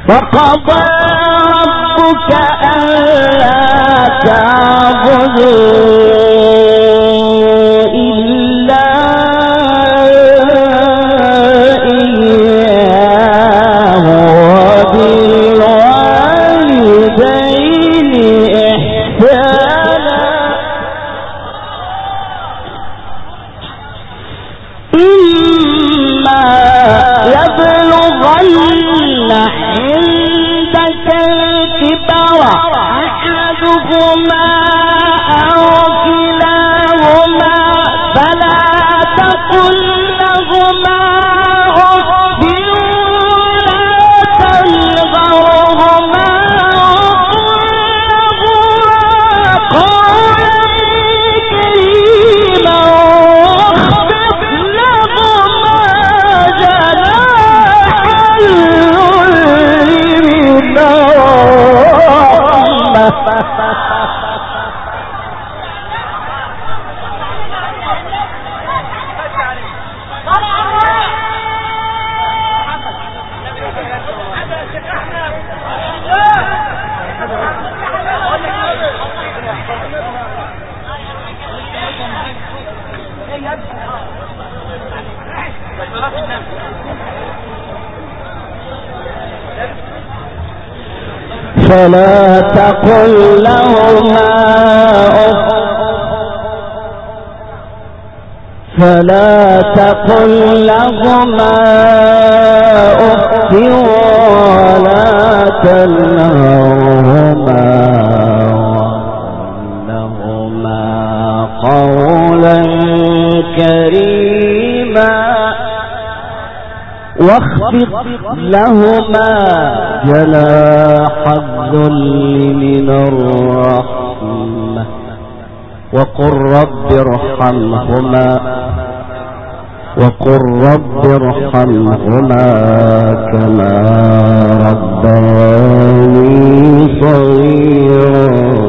وقضى ربك ألا تعبدوا إلا إياه وبالوالدين إحسانا إما يبلغن عندك الكبر أحدهما أو كلاهما فلا تقل لهما أف ولا تنهرهما وقل لهما قولا كريما واخفض فلا تقل لهما أف ولا تنهرهما وقل قولا كريما واخفض لهما جناح الذل من الرحمة وقل رب ارحمهما كما ربياني صغيرا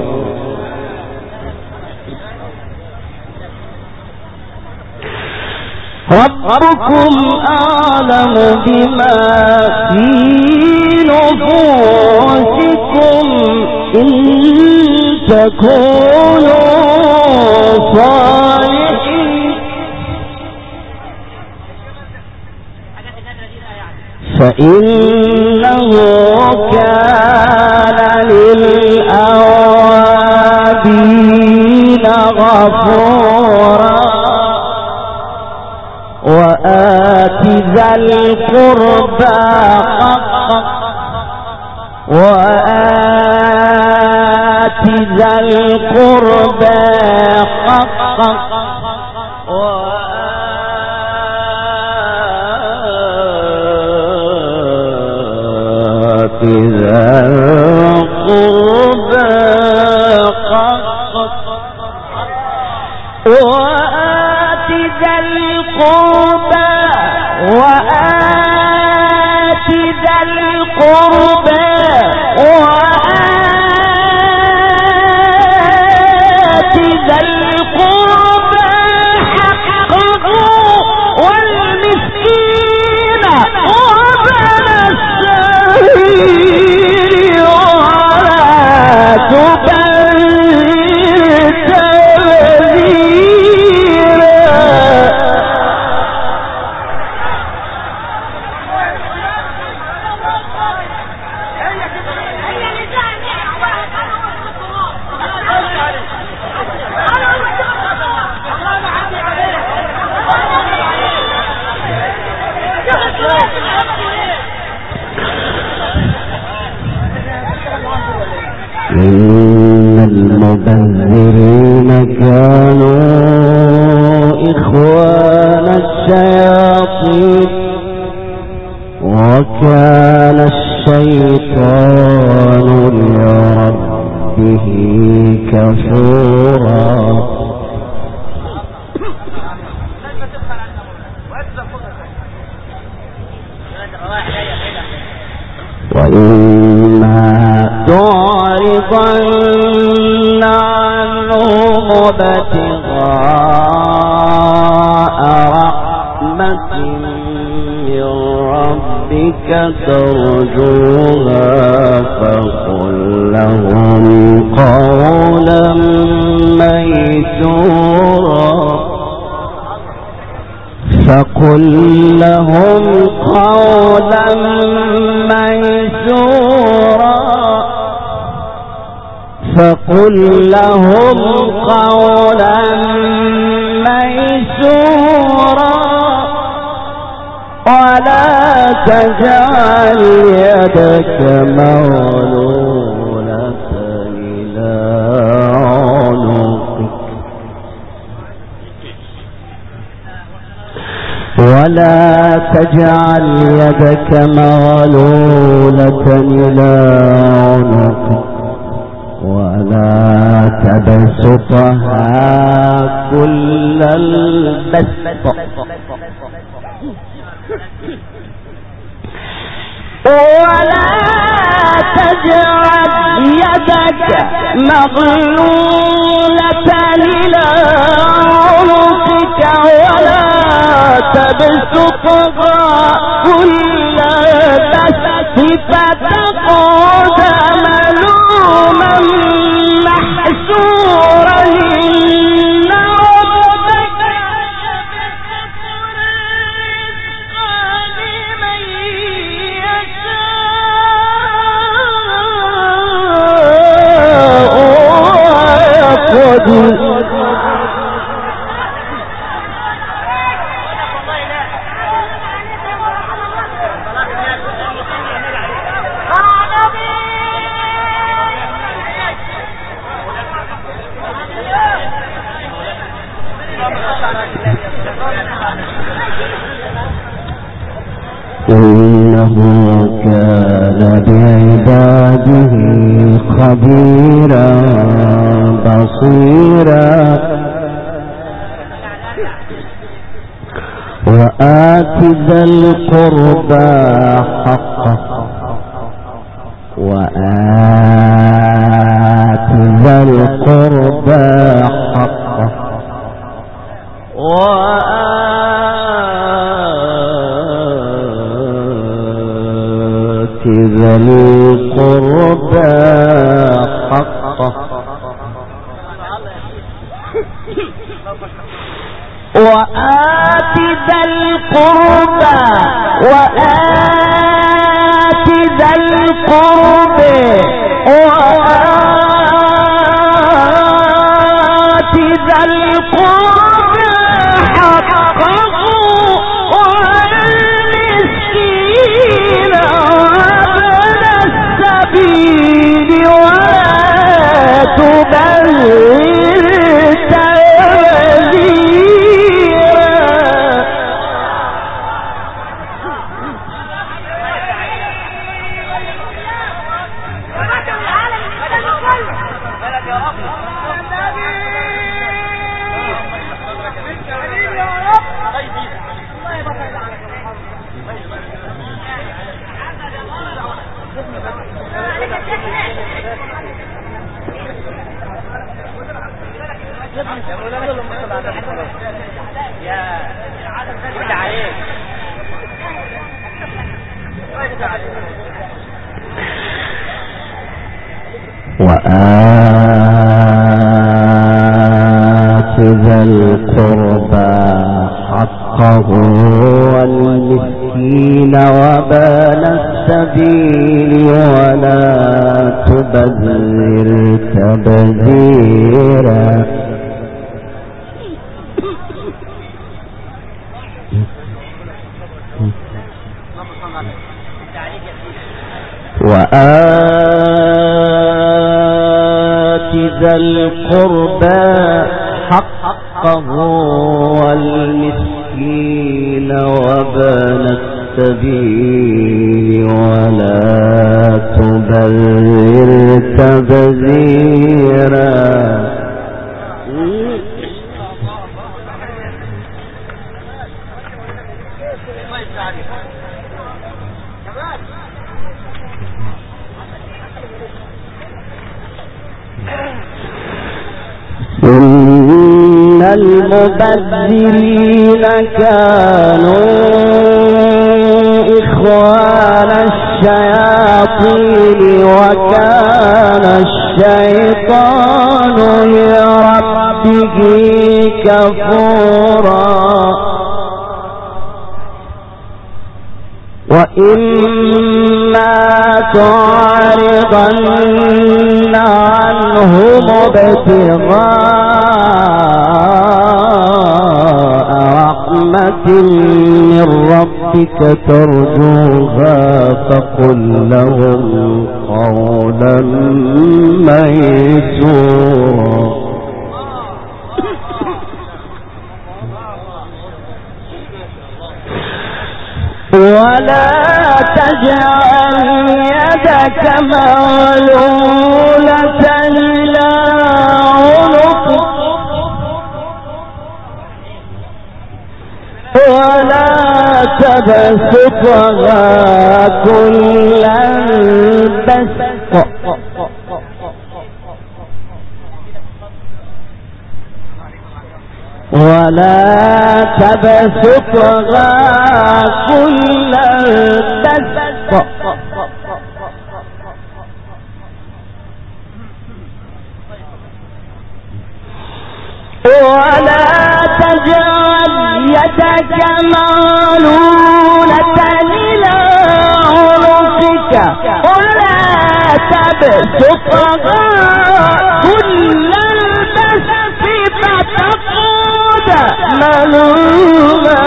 ربكم أعلم بما في نفوسكم إن تكونوا صالحين فإنه كان للأوابين غفورا وآت ذا القربى حقه وآت ذا القربى حقه وآت ذا القربى حقه وآت ذا القربى وآت ذا القربى وآت ذا القربى حقه والمسكين وابن السبيل ولا تبذر تبذيرا إن المبذرين كانوا إخوان الشياطين وكان الشيطان لربه كفورا وإما تعرضن عنهم ابتغاء رحمة من ربك ترجوها ميسورا فقل لهم قولا ميسورا ولا تجعل يدك مغلولة إلى عنقك ولا تجعل يدك مغلولة إلى عنقك ولا تبسطها كل البسط ولا تجعل يدك مغلولة إلى عنقك ولا تبسطها كل البسط فتقعد ملوما محسورا إن ربك يبسط الرزق لمن يشاء ويقدر إنه كان بعباده خبيرا بصيرا وآت ذا القربى حقه وآت ذا القربى حقه ذا القربى حقه وآت ذا القربى وآت ذا القربى وآت ذا القربى حقه والمسكين ولا تبذر تبذيرا وآت ذا القربى حقه والمسكين وابن السبيل ولا تبذر تبذيرا وآت ذا القربى حقه والمسكين وابن السبيل ولا تبذر تبذيرا إن المبذرين كانوا إخوان الشياطين وكان الشيطان لربه كفورا وإما تعرضن عنهم ابتغاء رحمة من ربك ترجوها فقل لهم قولا ميسورا ولا تجعل يدك مغلولة إلى عنقك ولا تبسطها كل البسط ولا تبسطها كل البسط ولا تجعل يدك مغلولة إلى عنقك ولا تبسطها كل البسط فتقعد ملوما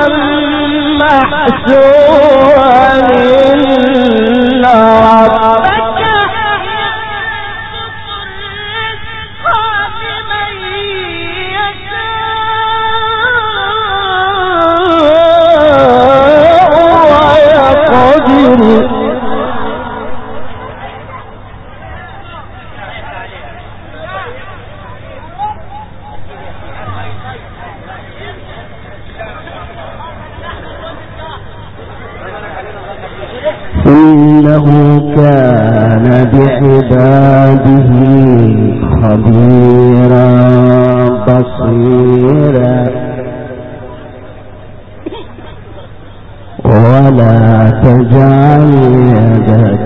محسورا إن ربك إنه كان بعباده خبيرا بصيرا ولا تجعل يدك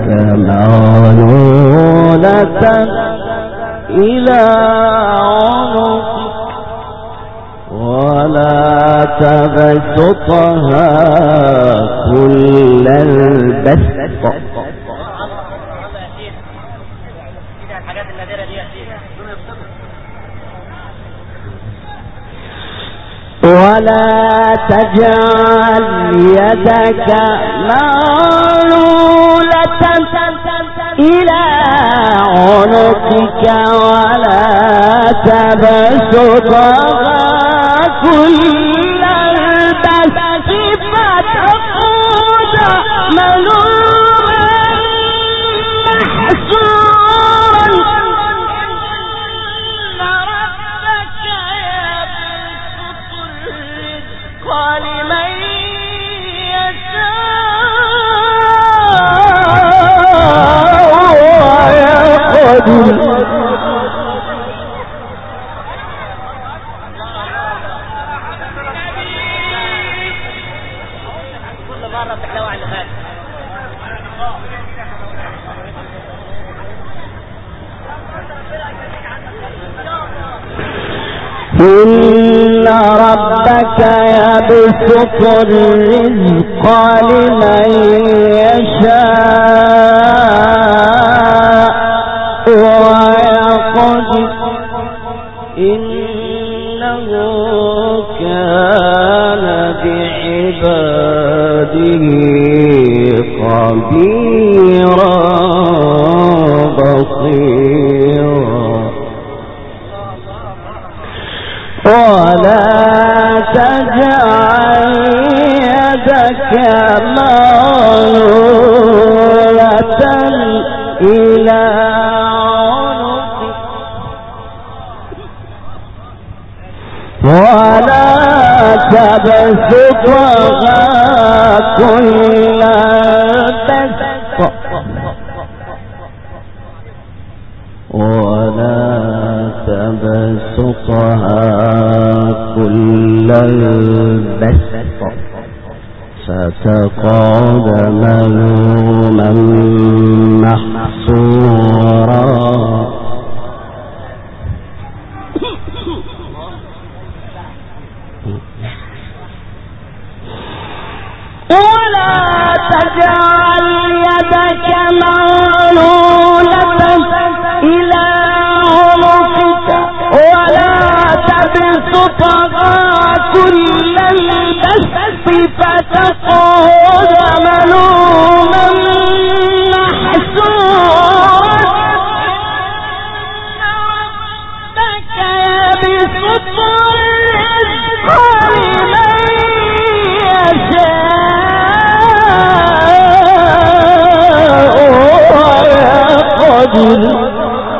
مغلولة إلى عنقك ولا تبسطها كل البسط ولا تجعل يدك مغلولة إلى عنقك ولا تبسطها كل البسط فتقعد ملوما محسورا إن ربك يبسط الرزق لمن يشاء ويقدر إن ربك يبسط الرزق لمن يشاء ويقدر إنه كان بعباده خبيرا بصيرا ولا تجعل يدك مغلولة إلى عنقك ولا تبسطها كل البسط ولا تبسطها كل البسط فتقعد ملوما محسورا ولا تجعل قادر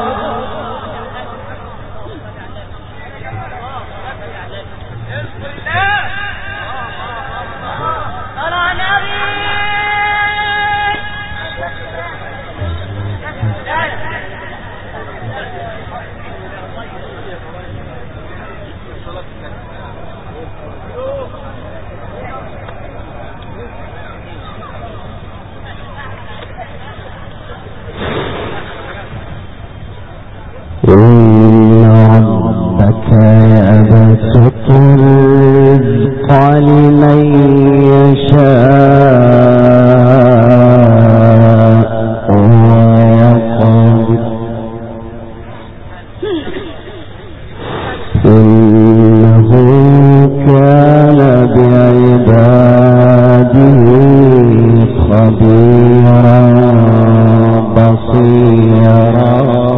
إن ربك يبسط الرزق لمن يشاء ويقدر إنه كان بعباده خبيرا بصيرا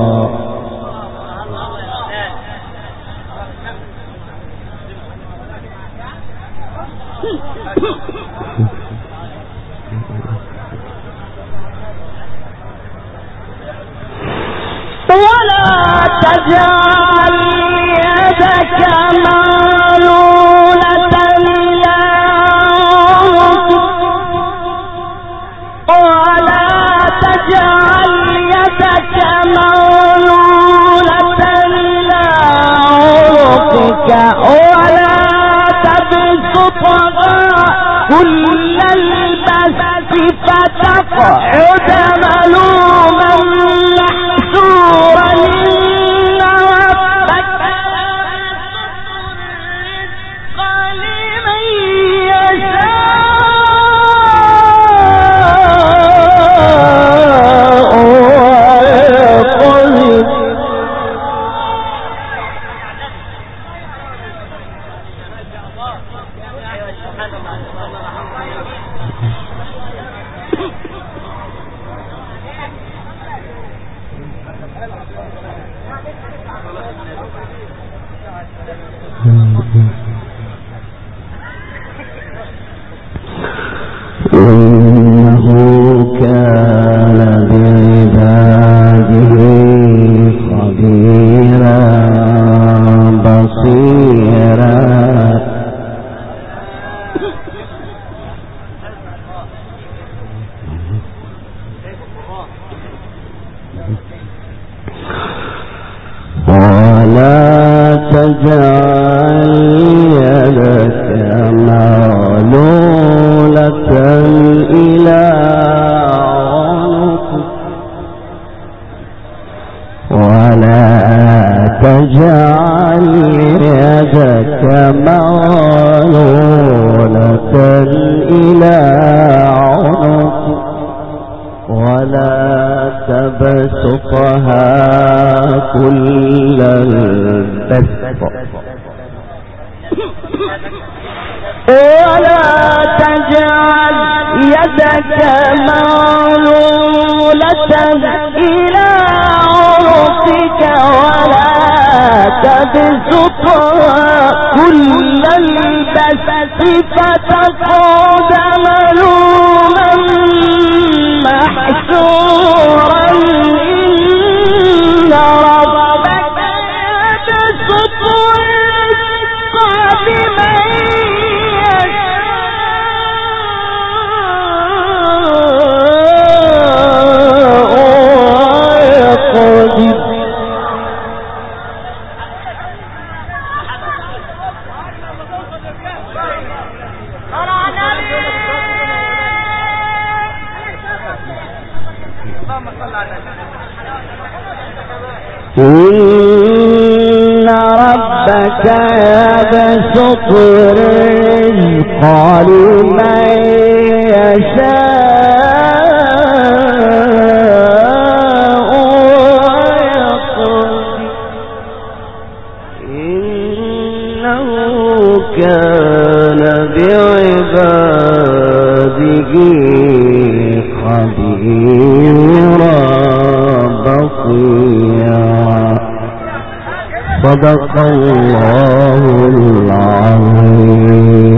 ولا تجعل يدك مغلولة إلى عنقك ولا تجعل يدك مغلولة إلى عنقك ولا تبسطها كل البسط فتقعد ملوما محسورا إن ربك يبسط الرزق لمن يشاء ويقدر إنه كان بعباده خبيرا بصيرا ولا تجعل يدك مغلولة إلى عنقك ولا تجعل يدك مغلولة إلى عنقك ولا تبسطها كل البسط ولا تجعل يدك مغلولة إلى عنقك ولا تبسطها كل البسط فتقعد ملوما محسورا إن ربك يبسط الرزق لمن يشاء ويقدر إن ربك يبسط الرزق لمن يشاء ويقدر إنه كان بعباده خبيرا بصيرا صدق الله العظيم.